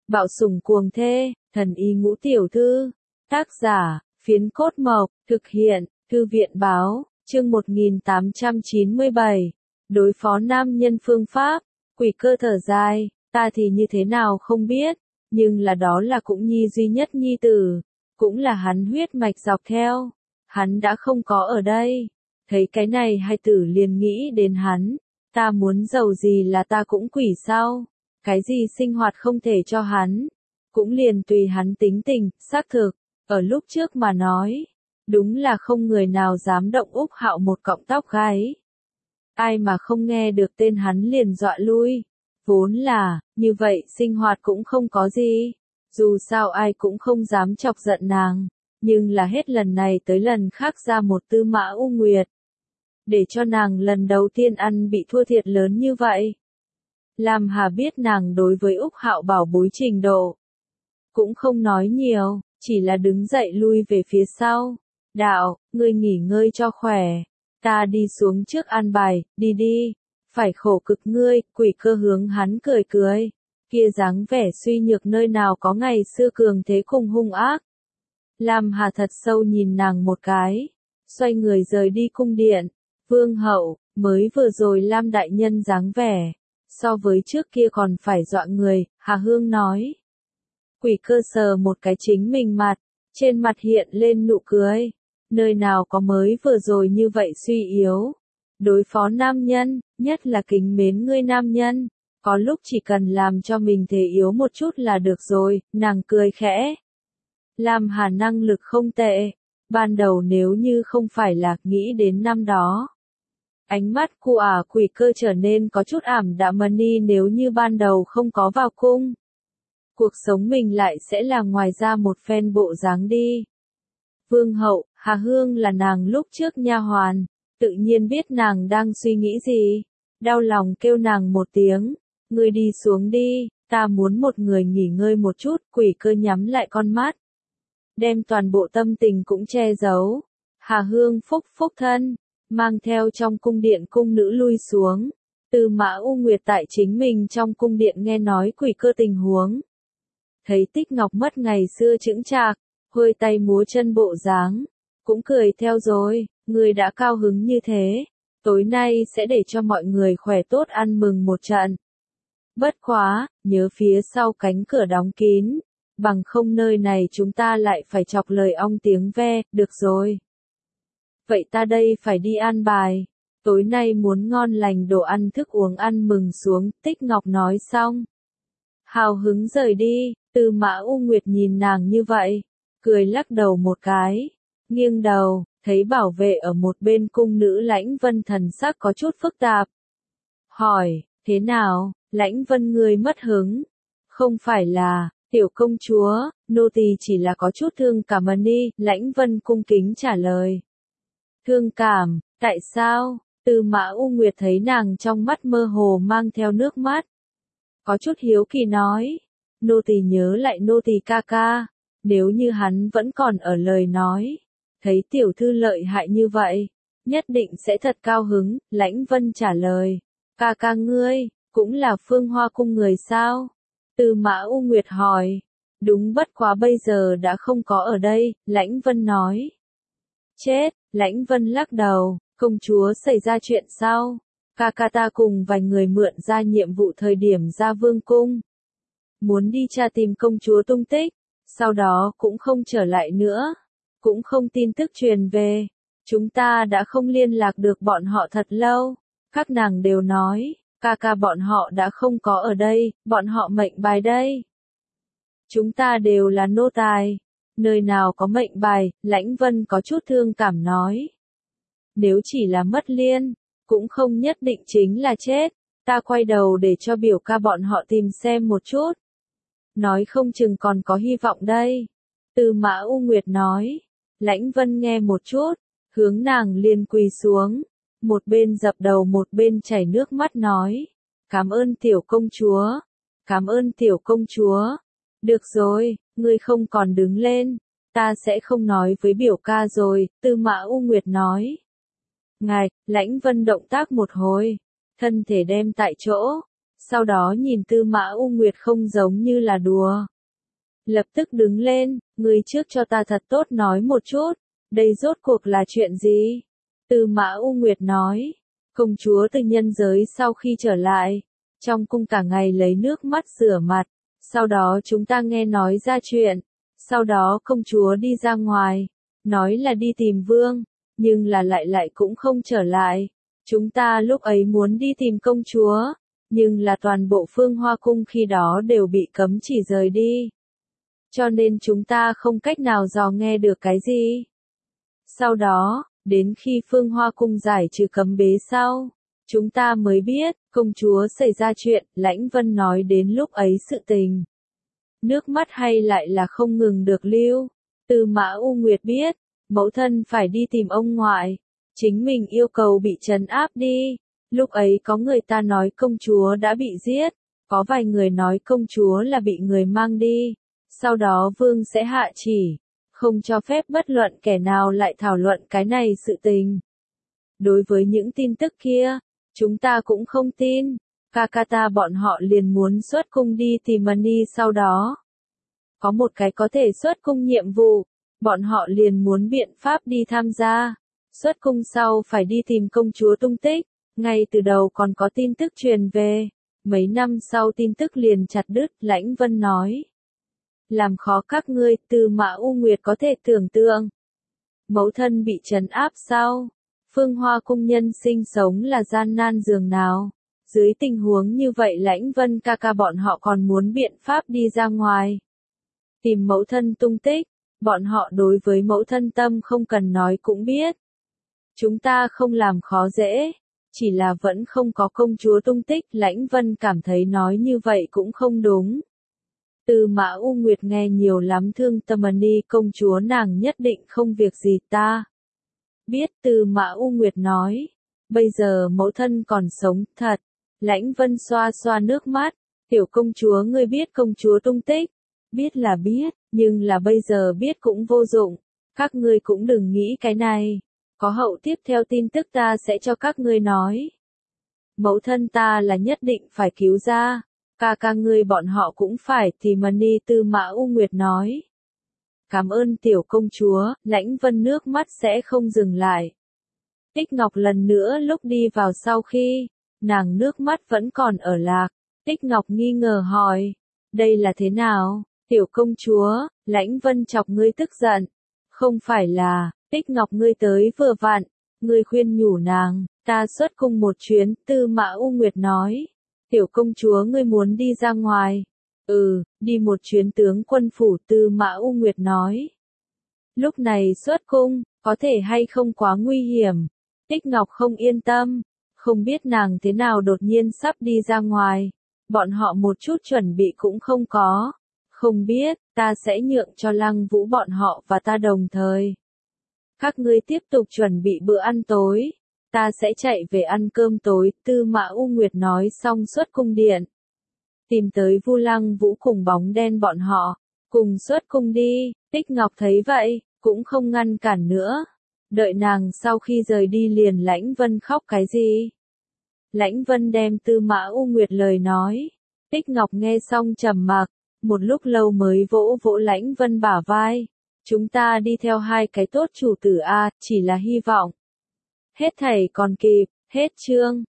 Bạo sủng cuồng thê, thần y ngũ tiểu thư. Tác giả, Phiến Cốt Mộc, thực hiện, Thư viện báo, chương 1897. Đối phó nam nhân phương pháp, Quỷ Cơ thở dài, ta thì như thế nào không biết, nhưng là đó là cũng nhi duy nhất nhi tử, cũng là hắn huyết mạch dọc theo, hắn đã không có ở đây. Thấy cái này hai tử liền nghĩ đến hắn, ta muốn giàu gì là ta cũng quỷ sao, cái gì sinh hoạt không thể cho hắn, cũng liền tùy hắn tính tình, xác thực, ở lúc trước mà nói, đúng là không người nào dám động Úc Hạo một cọng tóc gáy. Ai mà không nghe được tên hắn liền dọa lui, vốn là, như vậy sinh hoạt cũng không có gì, dù sao ai cũng không dám chọc giận nàng, nhưng là hết lần này tới lần khác ra một Tư Mã U Nguyệt. Để cho nàng lần đầu tiên ăn bị thua thiệt lớn như vậy. Lam Hà biết nàng đối với Úc Hạo bảo bối trình độ. Cũng không nói nhiều, chỉ là đứng dậy lui về phía sau. Đạo, ngươi nghỉ ngơi cho khỏe. Ta đi xuống trước an bài, đi đi. Phải khổ cực ngươi, Quỷ Cơ hướng hắn cười cười. Kia dáng vẻ suy nhược nơi nào có ngày xưa cường thế cùng hung ác. Lam Hà thật sâu nhìn nàng một cái. Xoay người rời đi cung điện. Vương hậu, mới vừa rồi Lam đại nhân dáng vẻ, so với trước kia còn phải dọa người, Hà Hương nói. Quỷ Cơ sờ một cái chính mình mặt, trên mặt hiện lên nụ cười, nơi nào có mới vừa rồi như vậy suy yếu. Đối phó nam nhân, nhất là kính mến ngươi nam nhân, có lúc chỉ cần làm cho mình thể yếu một chút là được rồi, nàng cười khẽ. Lam Hà năng lực không tệ, ban đầu nếu như không phải là nghĩ đến năm đó. Ánh mắt của Quỷ Cơ trở nên có chút ảm đạm đi nếu như ban đầu không có vào cung. Cuộc sống mình lại sẽ là ngoài ra một phen bộ dáng đi. Vương hậu, Hà Hương là nàng lúc trước nha hoàn, tự nhiên biết nàng đang suy nghĩ gì. Đau lòng kêu nàng một tiếng, ngươi đi xuống đi, ta muốn một người nghỉ ngơi một chút. Quỷ Cơ nhắm lại con mắt, đem toàn bộ tâm tình cũng che giấu. Hà Hương phúc phúc thân, mang theo trong cung điện cung nữ lui xuống. Tư Mã U Nguyệt tại chính mình trong cung điện nghe nói Quỷ Cơ tình huống. Thấy Tích Ngọc mất ngày xưa chững chạc, hơi tay múa chân bộ dáng, cũng cười theo rồi, người đã cao hứng như thế, tối nay sẽ để cho mọi người khỏe tốt ăn mừng một trận. Bất quá, nhớ phía sau cánh cửa đóng kín, bằng không nơi này chúng ta lại phải chọc lời ong tiếng ve, được rồi. Vậy ta đây phải đi an bài, tối nay muốn ngon lành đồ ăn thức uống ăn mừng xuống, Tích Ngọc nói xong. Hào hứng rời đi, Tư Mã U Nguyệt nhìn nàng như vậy, cười lắc đầu một cái, nghiêng đầu, thấy bảo vệ ở một bên cung nữ Lãnh Vân thần sắc có chút phức tạp. Hỏi, thế nào, Lãnh Vân ngươi mất hứng? Không phải là, tiểu công chúa, nô tỳ chỉ là có chút thương cảm đi, Lãnh Vân cung kính trả lời. Thương cảm, tại sao? Tư Mã U Nguyệt thấy nàng trong mắt mơ hồ mang theo nước mắt. Có chút hiếu kỳ nói, nô tỳ nhớ lại nô tỳ ca ca, nếu như hắn vẫn còn ở lời nói, thấy tiểu thư lợi hại như vậy, nhất định sẽ thật cao hứng. Lãnh Vân trả lời, ca ca ngươi, cũng là Phương Hoa cung người sao? Tư Mã U Nguyệt hỏi, đúng bất quá bây giờ đã không có ở đây, Lãnh Vân nói. Chết, Lãnh Vân lắc đầu, công chúa xảy ra chuyện sao? Ca ca ta cùng vài người mượn ra nhiệm vụ thời điểm ra vương cung. Muốn đi tra tìm công chúa tung tích, sau đó cũng không trở lại nữa. Cũng không tin tức truyền về. Chúng ta đã không liên lạc được bọn họ thật lâu. Các nàng đều nói, ca ca bọn họ đã không có ở đây, bọn họ mệnh bài đây. Chúng ta đều là nô tài. Nơi nào có mệnh bài, Lãnh Vân có chút thương cảm nói. Nếu chỉ là mất liên, cũng không nhất định chính là chết. Ta quay đầu để cho biểu ca bọn họ tìm xem một chút. Nói không chừng còn có hy vọng đây. Tư Mã U Nguyệt nói. Lãnh Vân nghe một chút, hướng nàng liền quỳ xuống. Một bên dập đầu một bên chảy nước mắt nói. Cảm ơn tiểu công chúa. Cảm ơn tiểu công chúa. Được rồi, ngươi không còn đứng lên. Ta sẽ không nói với biểu ca rồi, Tư Mã U Nguyệt nói. Ngài, Lãnh Vân động tác một hồi. Thân thể đem tại chỗ. sau đó nhìn Tư Mã U Nguyệt không giống như là đùa. Lập tức đứng lên, người trước cho ta thật tốt nói một chút, đây rốt cuộc là chuyện gì? Tư Mã U Nguyệt nói, công chúa từ nhân giới sau khi trở lại, trong cung cả ngày lấy nước mắt rửa mặt, sau đó chúng ta nghe nói ra chuyện, sau đó công chúa đi ra ngoài, nói là đi tìm vương, nhưng là lại cũng không trở lại. Chúng ta lúc ấy muốn đi tìm công chúa, nhưng là toàn bộ Phương Hoa cung khi đó đều bị cấm chỉ rời đi. Cho nên chúng ta không cách nào dò nghe được cái gì. Sau đó, đến khi Phương Hoa cung giải trừ cấm bế sau, chúng ta mới biết, công chúa xảy ra chuyện, Lãnh Vân nói đến lúc ấy sự tình. Nước mắt hay lại là không ngừng được lưu. Tư Mã U Nguyệt biết, mẫu thân phải đi tìm ông ngoại, chính mình yêu cầu bị trấn áp đi. Lúc ấy có người ta nói công chúa đã bị giết, có vài người nói công chúa là bị người mang đi, sau đó vương sẽ hạ chỉ, không cho phép bất luận kẻ nào lại thảo luận cái này sự tình. Đối với những tin tức kia, chúng ta cũng không tin, Kakata bọn họ liền muốn xuất cung đi tìm Mani sau đó. Có một cái có thể xuất cung nhiệm vụ, bọn họ liền muốn biện pháp đi tham gia. Xuất cung sau phải đi tìm công chúa tung tích, ngay từ đầu còn có tin tức truyền về, mấy năm sau tin tức liền chặt đứt, Lãnh Vân nói. Làm khó các ngươi, Tư Mã U Nguyệt có thể tưởng tượng. Mẫu thân bị trấn áp sau, Phương Hoa cung nhân sinh sống là gian nan dường nào. Dưới tình huống như vậy Lãnh Vân ca ca bọn họ còn muốn biện pháp đi ra ngoài. Tìm mẫu thân tung tích, bọn họ đối với mẫu thân tâm không cần nói cũng biết. Chúng ta không làm khó dễ, chỉ là vẫn không có công chúa tung tích. Lãnh Vân cảm thấy nói như vậy cũng không đúng. Tư Mã U Nguyệt nghe nhiều lắm thương tâm, Mani công chúa nàng nhất định không việc gì ta. Biết. Tư Mã U Nguyệt nói, bây giờ mẫu thân còn sống thật. Lãnh Vân xoa xoa nước mắt, tiểu công chúa ngươi biết công chúa tung tích. Biết là biết, nhưng là bây giờ biết cũng vô dụng, các ngươi cũng đừng nghĩ cái này. Có hậu tiếp theo tin tức ta sẽ cho các ngươi nói. Mẫu thân ta là nhất định phải cứu ra, ca ca ngươi bọn họ cũng phải, thì Mani. Tư Mã U Nguyệt nói. Cảm ơn tiểu công chúa, Lãnh Vân nước mắt sẽ không dừng lại. Tích Ngọc lần nữa lúc đi vào sau khi, nàng nước mắt vẫn còn ở lạc. Tích Ngọc nghi ngờ hỏi, đây là thế nào, tiểu công chúa? Lãnh Vân chọc ngươi tức giận. Không phải là, Tích Ngọc ngươi tới vừa vặn, ngươi khuyên nhủ nàng, ta xuất cung một chuyến. Tư Mã U Nguyệt nói, tiểu công chúa ngươi muốn đi ra ngoài. Đi một chuyến tướng quân phủ. Tư Mã U Nguyệt nói. Lúc này xuất cung, có thể hay không quá nguy hiểm? Tích Ngọc không yên tâm, không biết nàng thế nào đột nhiên sắp đi ra ngoài. Bọn họ một chút chuẩn bị cũng không có. Không biết, ta sẽ nhượng cho Lăng Vũ bọn họ và ta đồng thời. Các ngươi tiếp tục chuẩn bị bữa ăn tối. Ta sẽ chạy về ăn cơm tối. Tư Mã U Nguyệt nói xong xuất cung điện. Tìm tới Vu Lăng Vũ cùng bóng đen bọn họ. Cùng xuất cung đi. Tích Ngọc thấy vậy, cũng không ngăn cản nữa. Đợi nàng sau khi rời đi liền Lãnh Vân khóc cái gì? Lãnh Vân đem Tư Mã U Nguyệt lời nói. Tích Ngọc nghe xong trầm mặc, một lúc lâu mới vỗ vỗ Lãnh Vân bả vai. Chúng ta đi theo hai cái tốt chủ tử a, chỉ là hy vọng. Hết thảy còn kịp, hết chương.